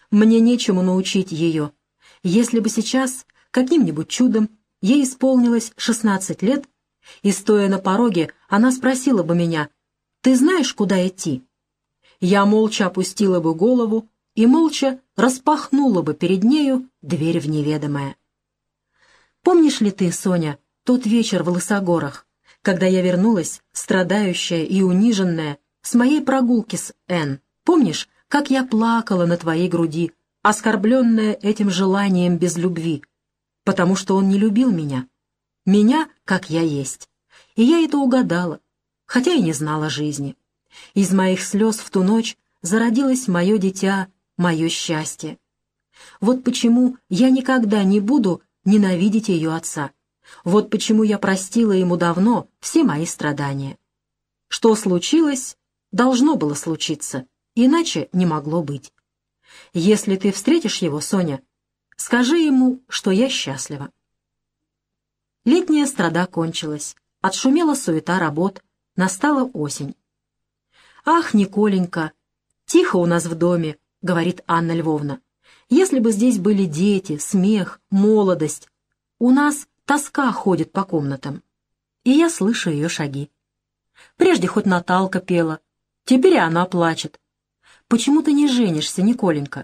Мне нечему научить ее. Если бы сейчас, каким-нибудь чудом, ей исполнилось 16 лет, и, стоя на пороге, она спросила бы меня: «Ты знаешь, куда идти?» Я молча опустила бы голову и молча распахнула бы перед нею дверь в неведомое. Помнишь ли ты, Соня, тот вечер в Лысогорах, когда я вернулась, страдающая и униженная, с моей прогулки с Энн? Помнишь, как я плакала на твоей груди, оскорбленная этим желанием без любви, потому что он не любил меня, как я есть. И я это угадала, хотя и не знала жизни. Из моих слез в ту ночь зародилось мое дитя, мое счастье. Вот почему я никогда не буду ненавидеть ее отца. Вот почему я простила ему давно все мои страдания. Что случилось, должно было случиться, иначе не могло быть. Если ты встретишь его, Соня, скажи ему, что я счастлива. Летняя страда кончилась, отшумела суета работ, настала осень. «Ах, Николенька, тихо у нас в доме», — говорит Анна Львовна. «Если бы здесь были дети, смех, молодость. У нас тоска ходит по комнатам». И я слышу ее шаги. Прежде хоть Наталка пела, теперь и она плачет. «Почему ты не женишься, Николенька?»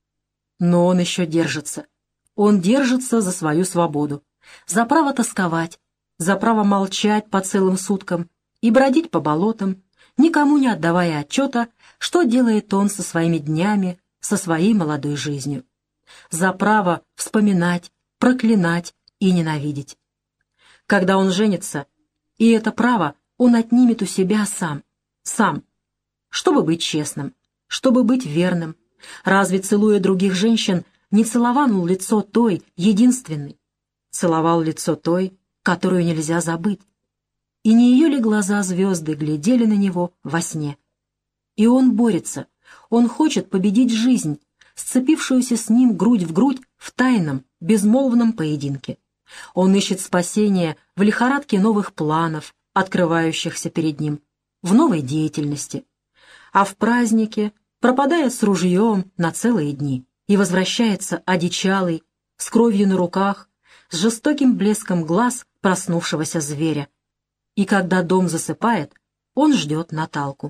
Но он еще держится. Он держится за свою свободу, за право тосковать, за право молчать по целым суткам и бродить по болотам, никому не отдавая отчета, что делает он со своими днями, со своей молодой жизнью. За право вспоминать, проклинать и ненавидеть. Когда он женится, и это право он отнимет у себя сам, чтобы быть честным, чтобы быть верным. Разве, целуя других женщин, не целовал лицо той, единственной? Целовал лицо той, которую нельзя забыть. И не ее ли глаза звезды глядели на него во сне? И он борется, он хочет победить жизнь, сцепившуюся с ним грудь в грудь в тайном, безмолвном поединке. Он ищет спасения в лихорадке новых планов, открывающихся перед ним, в новой деятельности. А в празднике пропадает с ружьем на целые дни и возвращается одичалый, с кровью на руках, с жестоким блеском глаз проснувшегося зверя. И когда дом засыпает, он ждет Наталку.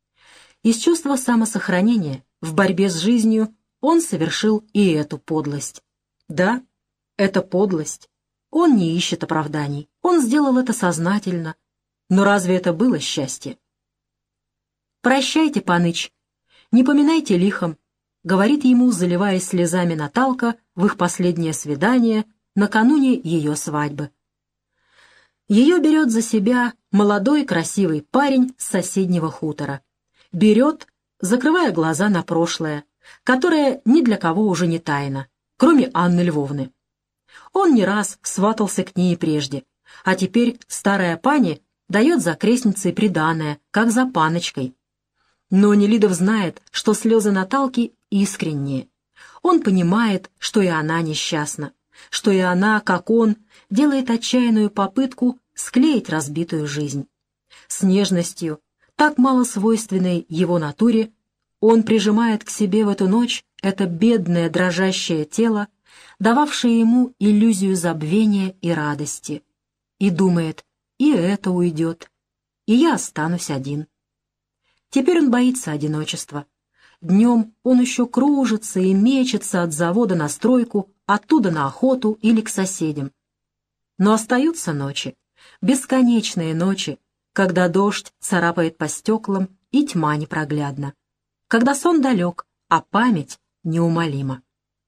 Из чувства самосохранения, в борьбе с жизнью, он совершил и эту подлость. Да, это подлость. Он не ищет оправданий. Он сделал это сознательно. Но разве это было счастье? «Прощайте, паныч, не поминайте лихом», — говорит ему, заливаясь слезами, Наталка в их последнее свидание накануне ее свадьбы. Ее берет за себя молодой красивый парень с соседнего хутора. Берет, закрывая глаза на прошлое, которое ни для кого уже не тайна, кроме Анны Львовны. Он не раз сватался к ней прежде, а теперь старая пани дает за крестницей приданое, как за паночкой. Но Нелидов знает, что слезы Наталки искренние. Он понимает, что и она несчастна, что и она, как он, делает отчаянную попытку склеить разбитую жизнь. С нежностью, так мало свойственной его натуре, он прижимает к себе в эту ночь это бедное дрожащее тело, дававшее ему иллюзию забвения и радости, и думает: и это уйдет, и я останусь один. Теперь он боится одиночества. Днем он еще кружится и мечется от завода на стройку, оттуда на охоту или к соседям. Но остаются ночи, бесконечные ночи, когда дождь царапает по стеклам и тьма непроглядна, когда сон далек, а память неумолима.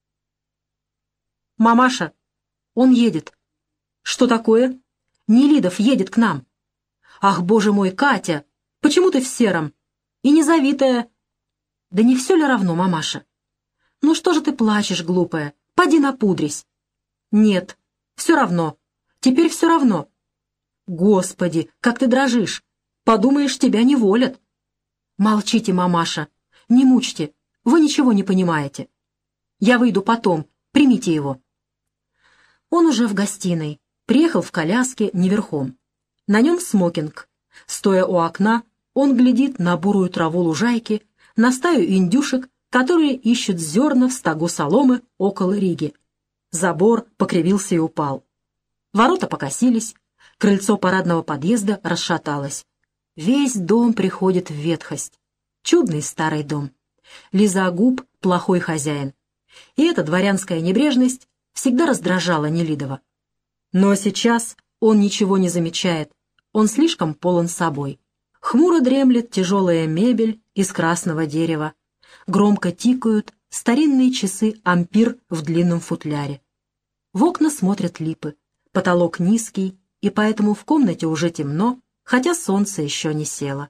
«Мамаша, он едет». «Что такое?» «Нелидов едет к нам». «Ах, боже мой, Катя, почему ты в сером? И незавитая». «Да не все ли равно, мамаша?» «Ну что же ты плачешь, глупая? Поди напудрись». «Нет, все равно. Теперь все равно». «Господи, как ты дрожишь! Подумаешь, тебя не волят». «Молчите, мамаша, не мучьте, вы ничего не понимаете. Я выйду потом, примите его». Он уже в гостиной, приехал в коляске не верхом. На нем смокинг. Стоя у окна, он глядит на бурую траву лужайки, на стаю индюшек, которые ищут зерна в стогу соломы около Риги. Забор покривился и упал. Ворота покосились, крыльцо парадного подъезда расшаталось. Весь дом приходит в ветхость. Чудный старый дом. Лизагуб — плохой хозяин. И эта дворянская небрежность всегда раздражала Нелидова. Но сейчас он ничего не замечает, он слишком полон собой. Хмуро дремлет тяжелая мебель из красного дерева. Громко тикают старинные часы ампир в длинном футляре. В окна смотрят липы. Потолок низкий, и поэтому в комнате уже темно, хотя солнце еще не село.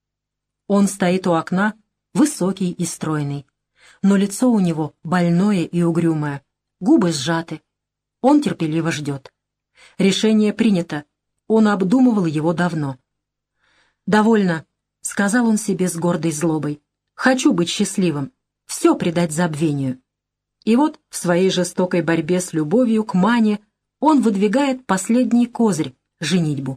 Он стоит у окна, высокий и стройный, но лицо у него больное и угрюмое, губы сжаты. Он терпеливо ждет. Решение принято, он обдумывал его давно. «Довольно», — сказал он себе с гордой злобой, — «хочу быть счастливым, все предать забвению». И вот в своей жестокой борьбе с любовью к Мане он выдвигает последний козырь — женитьбу.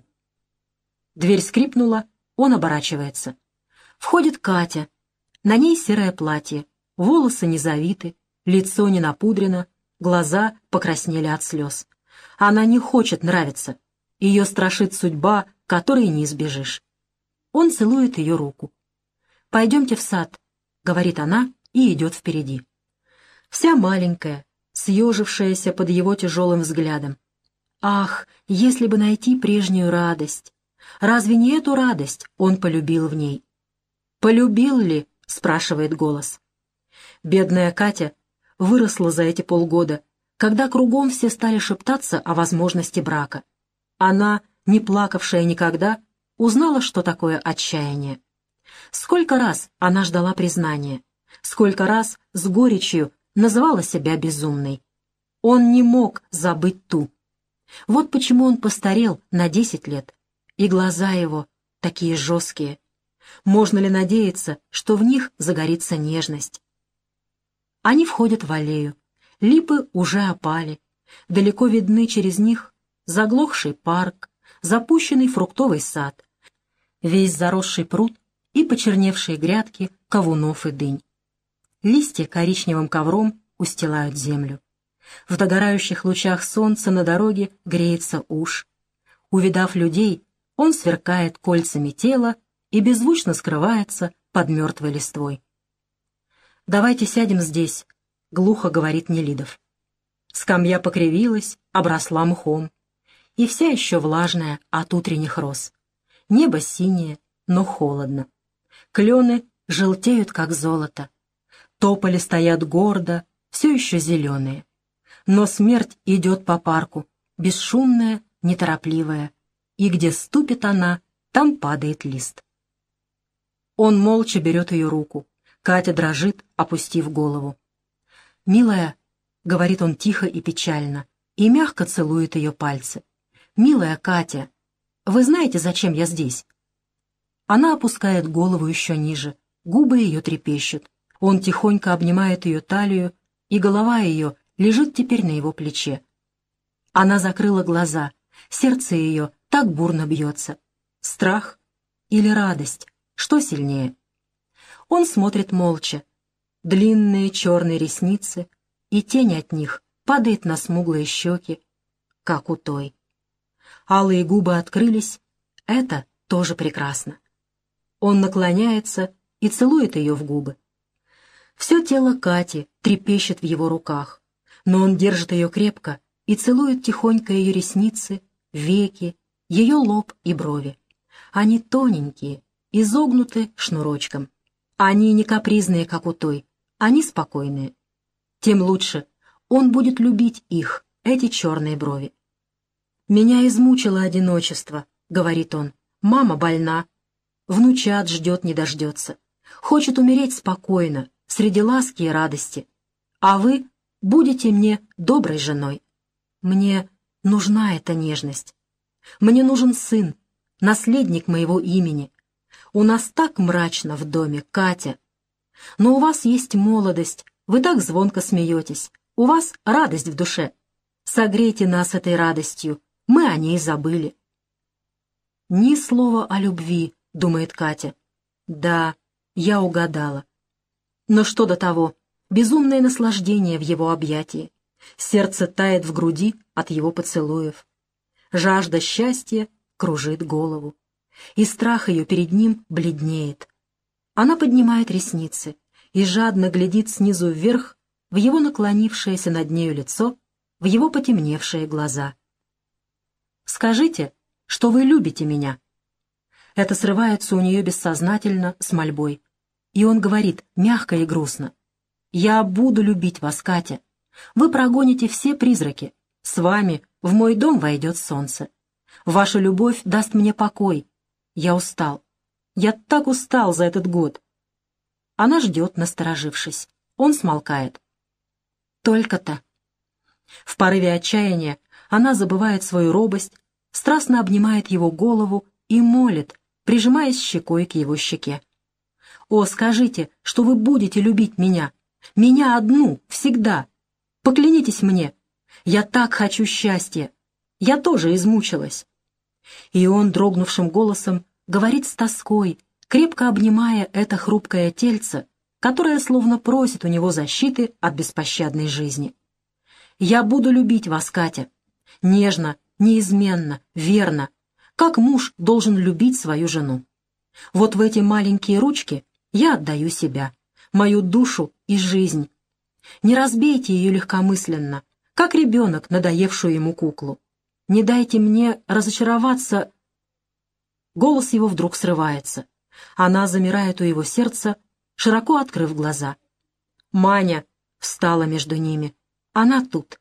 Дверь скрипнула, он оборачивается. Входит Катя. На ней серое платье, волосы не завиты, лицо не напудрено, глаза покраснели от слез. Она не хочет нравиться. Ее страшит судьба, которой не избежишь. Он целует ее руку. «Пойдемте в сад», — говорит она и идет впереди. Вся маленькая, съежившаяся под его тяжелым взглядом. Ах, если бы найти прежнюю радость! Разве не эту радость он полюбил в ней? «Полюбил ли?» — спрашивает голос. Бедная Катя выросла за эти полгода, когда кругом все стали шептаться о возможности брака. Она, не плакавшая никогда, узнала, что такое отчаяние. Сколько раз она ждала признания, сколько раз с горечью называла себя безумной. Он не мог забыть ту. Вот почему он постарел на 10 лет, и глаза его такие жесткие. Можно ли надеяться, что в них загорится нежность? Они входят в аллею. Липы уже опали. Далеко видны через них заглохший парк, запущенный фруктовый сад, весь заросший пруд и почерневшие грядки кавунов и дынь. Листья коричневым ковром устилают землю. В догорающих лучах солнца на дороге греется уж. Увидав людей, он сверкает кольцами тела и беззвучно скрывается под мертвой листвой. «Давайте сядем здесь», — глухо говорит Нелидов. Скамья покривилась, обросла мхом, и вся еще влажная от утренних роз. Небо синее, но холодно. Клены желтеют, как золото. Тополи стоят гордо, все еще зеленые. Но смерть идет по парку, бесшумная, неторопливая, и где ступит она, там падает лист. Он молча берет ее руку. Катя дрожит, опустив голову. «Милая», — говорит он тихо и печально, и мягко целует ее пальцы. «Милая Катя, вы знаете, зачем я здесь?» Она опускает голову еще ниже, губы ее трепещут. Он тихонько обнимает ее талию, и голова ее лежит теперь на его плече. Она закрыла глаза, сердце ее так бурно бьется. Страх или радость? Что сильнее? Он смотрит молча. Длинные черные ресницы, и тень от них падает на смуглые щеки, как у той. Алые губы открылись. Это тоже прекрасно. Он наклоняется и целует ее в губы. Все тело Кати трепещет в его руках, но он держит ее крепко и целует тихонько ее ресницы, веки, ее лоб и брови. Они тоненькие, изогнуты шнурочком. Они не капризные, как у той, они спокойные. Тем лучше. Он будет любить их, эти черные брови. «Меня измучило одиночество», — говорит он. «Мама больна. Внучат ждет, не дождется. Хочет умереть спокойно, среди ласки и радости. А вы будете мне доброй женой. Мне нужна эта нежность. Мне нужен сын, наследник моего имени. У нас так мрачно в доме, Катя. Но у вас есть молодость, вы так звонко смеетесь. У вас радость в душе. Согрейте нас этой радостью, мы о ней забыли». «Ни слова о любви», — думает Катя. «Да, я угадала». Но что до того? Безумное наслаждение в его объятии. Сердце тает в груди от его поцелуев. Жажда счастья кружит голову. И страх ее перед ним бледнеет. Она поднимает ресницы и жадно глядит снизу вверх в его наклонившееся над нею лицо, в его потемневшие глаза. «Скажите, что вы любите меня». Это срывается у нее бессознательно с мольбой. И он говорит мягко и грустно: «Я буду любить вас, Катя. Вы прогоните все призраки. С вами в мой дом войдет солнце. Ваша любовь даст мне покой. Я устал. Я так устал за этот год». Она ждет, насторожившись. Он смолкает. «Только-то». В порыве отчаяния она забывает свою робость, страстно обнимает его голову и молит, прижимаясь щекой к его щеке. «О, скажите, что вы будете любить меня. Меня одну, всегда. Поклянитесь мне. Я так хочу счастья. Я тоже измучилась». И он дрогнувшим голосом говорит с тоской, крепко обнимая это хрупкое тельце, которое словно просит у него защиты от беспощадной жизни. «Я буду любить вас, Катя. Нежно, неизменно, верно, как муж должен любить свою жену. Вот в эти маленькие ручки я отдаю себя, мою душу и жизнь. Не разбейте ее легкомысленно, как ребенок, надоевшую ему куклу. Не дайте мне разочароваться». Голос его вдруг срывается. Она замирает у его сердца, широко открыв глаза. Маня встала между ними. Она тут.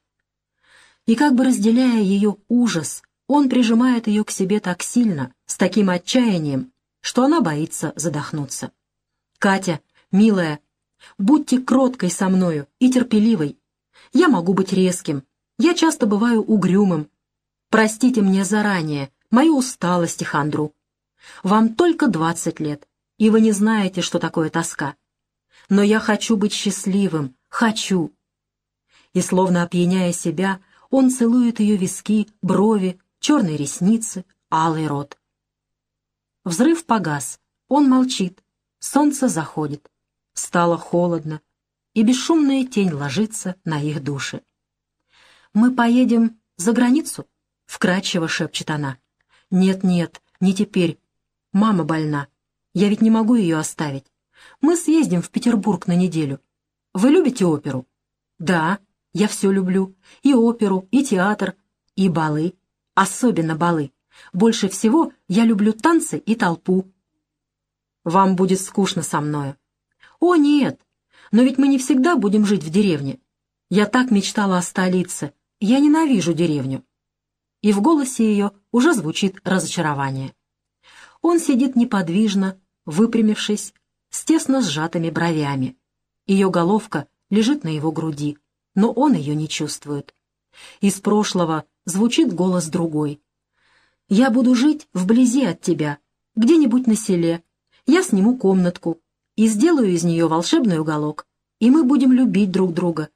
И как бы разделяя ее ужас, он прижимает ее к себе так сильно, с таким отчаянием, что она боится задохнуться. «Катя, милая, будьте кроткой со мною и терпеливой. Я могу быть резким, я часто бываю угрюмым. Простите мне заранее мою усталость и хандру. Вам только 20 лет, и вы не знаете, что такое тоска. Но я хочу быть счастливым, хочу». И, словно опьяняя себя, он целует ее виски, брови, черные ресницы, алый рот. Взрыв погас, он молчит, солнце заходит. Стало холодно, и бесшумная тень ложится на их души. «Мы поедем за границу?» — вкрадчиво шепчет она. «Нет-нет, не теперь. Мама больна. Я ведь не могу ее оставить. Мы съездим в Петербург на неделю. Вы любите оперу?» «Да, я все люблю. И оперу, и театр, и балы. Особенно балы. Больше всего я люблю танцы и толпу». «Вам будет скучно со мною». «О, нет, но ведь мы не всегда будем жить в деревне. Я так мечтала о столице. Я ненавижу деревню». И в голосе ее уже звучит разочарование. Он сидит неподвижно, выпрямившись, с тесно сжатыми бровями. Ее головка лежит на его груди, но он ее не чувствует. Из прошлого звучит голос другой. «Я буду жить вблизи от тебя, где-нибудь на селе. Я сниму комнатку и сделаю из нее волшебный уголок, и мы будем любить друг друга».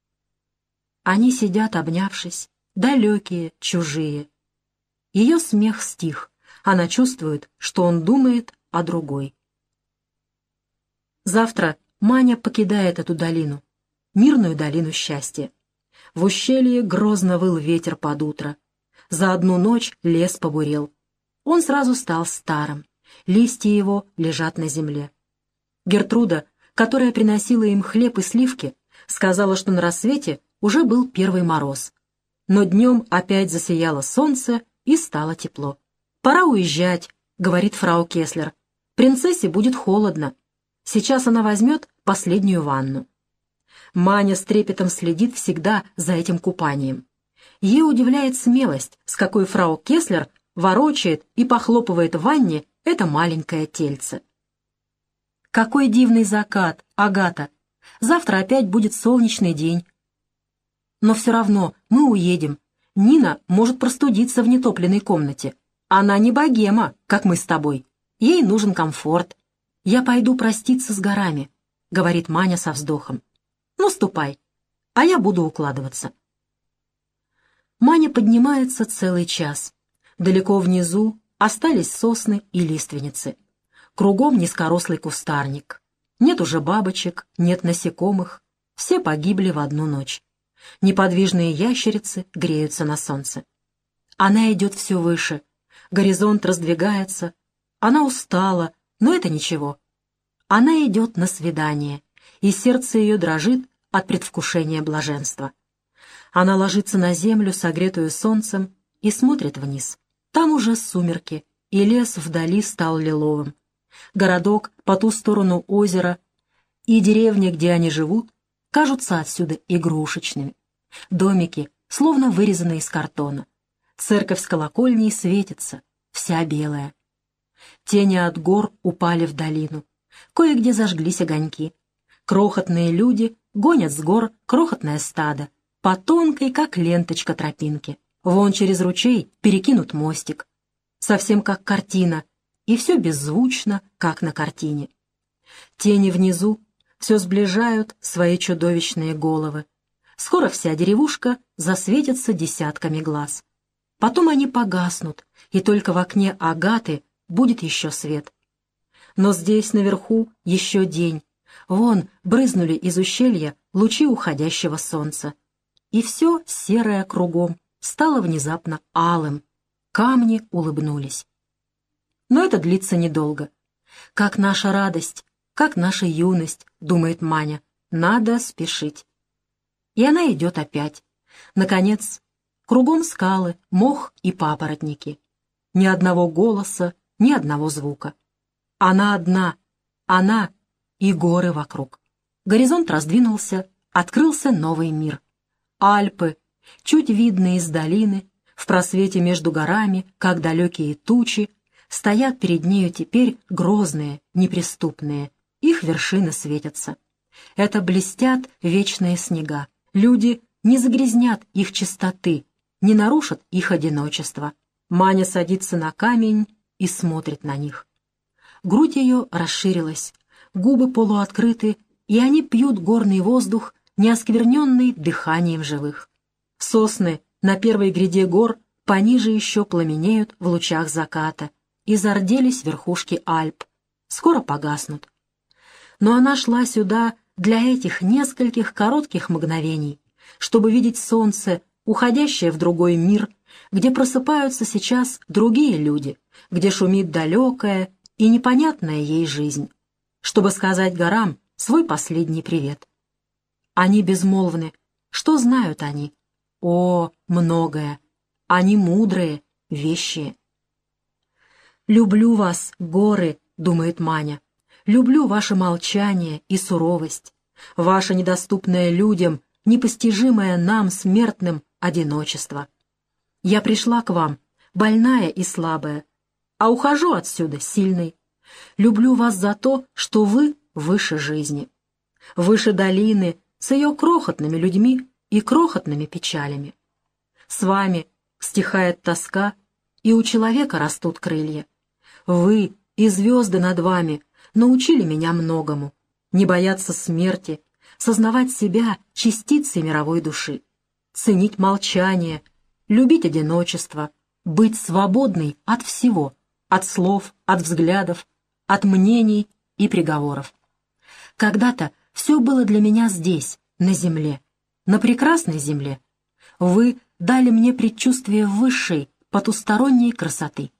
Они сидят, обнявшись, далекие, чужие. Ее смех стих. Она чувствует, что он думает о другой. Завтра Маня покидает эту долину, мирную долину счастья. В ущелье грозно выл ветер под утро. За одну ночь лес побурел. Он сразу стал старым. Листья его лежат на земле. Гертруда, которая приносила им хлеб и сливки, сказала, что на рассвете уже был первый мороз. Но днем опять засияло солнце и стало тепло. «Пора уезжать», — говорит фрау Кеслер. «Принцессе будет холодно. Сейчас она возьмет последнюю ванну». Маня с трепетом следит всегда за этим купанием. Ей удивляет смелость, с какой фрау Кеслер ворочает и похлопывает в ванне это маленькое тельце. «Какой дивный закат, Агата! Завтра опять будет солнечный день. Но все равно мы уедем. Нина может простудиться в нетопленной комнате. Она не богема, как мы с тобой. Ей нужен комфорт. Я пойду проститься с горами», — говорит Маня со вздохом. «Ну, ступай, а я буду укладываться». Маня поднимается целый час. Далеко внизу остались сосны и лиственницы. Кругом низкорослый кустарник. Нет уже бабочек, нет насекомых. Все погибли в одну ночь. Неподвижные ящерицы греются на солнце. Она идет все выше. Горизонт раздвигается. Она устала, но это ничего. Она идет на свидание, и сердце ее дрожит от предвкушения блаженства. Она ложится на землю, согретую солнцем, и смотрит вниз. Там уже сумерки, и лес вдали стал лиловым. Городок по ту сторону озера и деревня, где они живут, кажутся отсюда игрушечными. Домики, словно вырезанные из картона. Церковь с колокольней светится, вся белая. Тени от гор упали в долину. Кое-где зажглись огоньки. Крохотные люди гонят с гор крохотное стадо по тонкой, как ленточка, тропинке. Вон через ручей перекинут мостик. Совсем как картина, и все беззвучно, как на картине. Тени внизу все сближают свои чудовищные головы. Скоро вся деревушка засветится десятками глаз. Потом они погаснут, и только в окне Агаты будет еще свет. Но здесь, наверху, еще день. Вон брызнули из ущелья лучи уходящего солнца. И все серое кругом стало внезапно алым. Камни улыбнулись. Но это длится недолго. Как наша радость, как наша юность, думает Маня, надо спешить. И она идет опять. Наконец, кругом скалы, мох и папоротники. Ни одного голоса, ни одного звука. Она одна, она и горы вокруг. Горизонт раздвинулся, открылся новый мир. Альпы, чуть видные из долины, в просвете между горами, как далекие тучи, стоят перед нею теперь грозные, неприступные. Их вершины светятся. Это блестят вечные снега. Люди не загрязнят их чистоты, не нарушат их одиночество. Маня садится на камень и смотрит на них. Грудь ее расширилась, губы полуоткрыты, и они пьют горный воздух, не оскверненный дыханием живых. Сосны на первой гряде гор пониже еще пламенеют в лучах заката, и зарделись верхушки Альп, скоро погаснут. Но она шла сюда для этих нескольких коротких мгновений, чтобы видеть солнце, уходящее в другой мир, где просыпаются сейчас другие люди, где шумит далекая и непонятная ей жизнь, чтобы сказать горам свой последний привет. Они безмолвны. Что знают они? О, многое. Они мудрые, вещие. «Люблю вас, горы», — думает Маня. «Люблю ваше молчание и суровость, ваше недоступное людям, непостижимое нам, смертным, одиночество. Я пришла к вам, больная и слабая, а ухожу отсюда сильной. Люблю вас за то, что вы выше жизни, выше долины с ее крохотными людьми и крохотными печалями. С вами стихает тоска, и у человека растут крылья. Вы и звезды над вами научили меня многому, не бояться смерти, сознавать себя частицей мировой души, ценить молчание, любить одиночество, быть свободной от всего, от слов, от взглядов, от мнений и приговоров. Когда-то все было для меня здесь, на земле, на прекрасной земле. Вы дали мне предчувствие высшей, потусторонней красоты.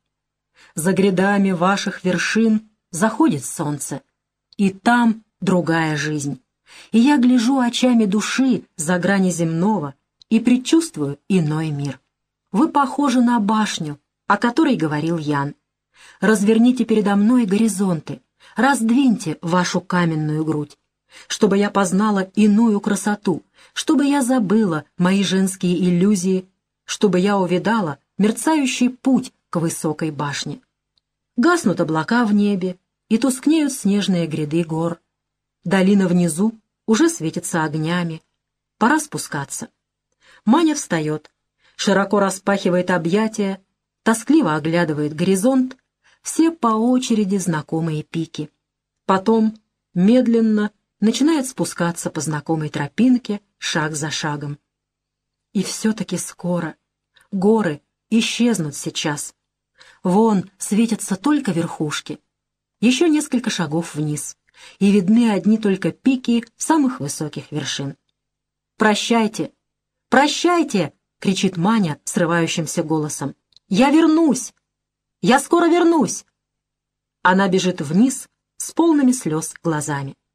За грядами ваших вершин заходит солнце, и там другая жизнь. И я гляжу очами души за грани земного и предчувствую иной мир. Вы похожи на башню, о которой говорил Ян. Разверните передо мной горизонты, раздвиньте вашу каменную грудь, чтобы я познала иную красоту, чтобы я забыла мои женские иллюзии, чтобы я увидала мерцающий путь к высокой башне. Гаснут облака в небе, и тускнеют снежные гряды гор. Долина внизу уже светится огнями. Пора спускаться. Маня встает, широко распахивает объятия, тоскливо оглядывает горизонт, все по очереди знакомые пики. Потом медленно начинает спускаться по знакомой тропинке шаг за шагом. И все-таки скоро. Горы исчезнут сейчас. Вон светятся только верхушки. Еще несколько шагов вниз. и видны одни только пики самых высоких вершин. «Прощайте! Прощайте!» — кричит Маня срывающимся голосом. «Я вернусь! Я скоро вернусь!» Она бежит вниз с полными слез глазами.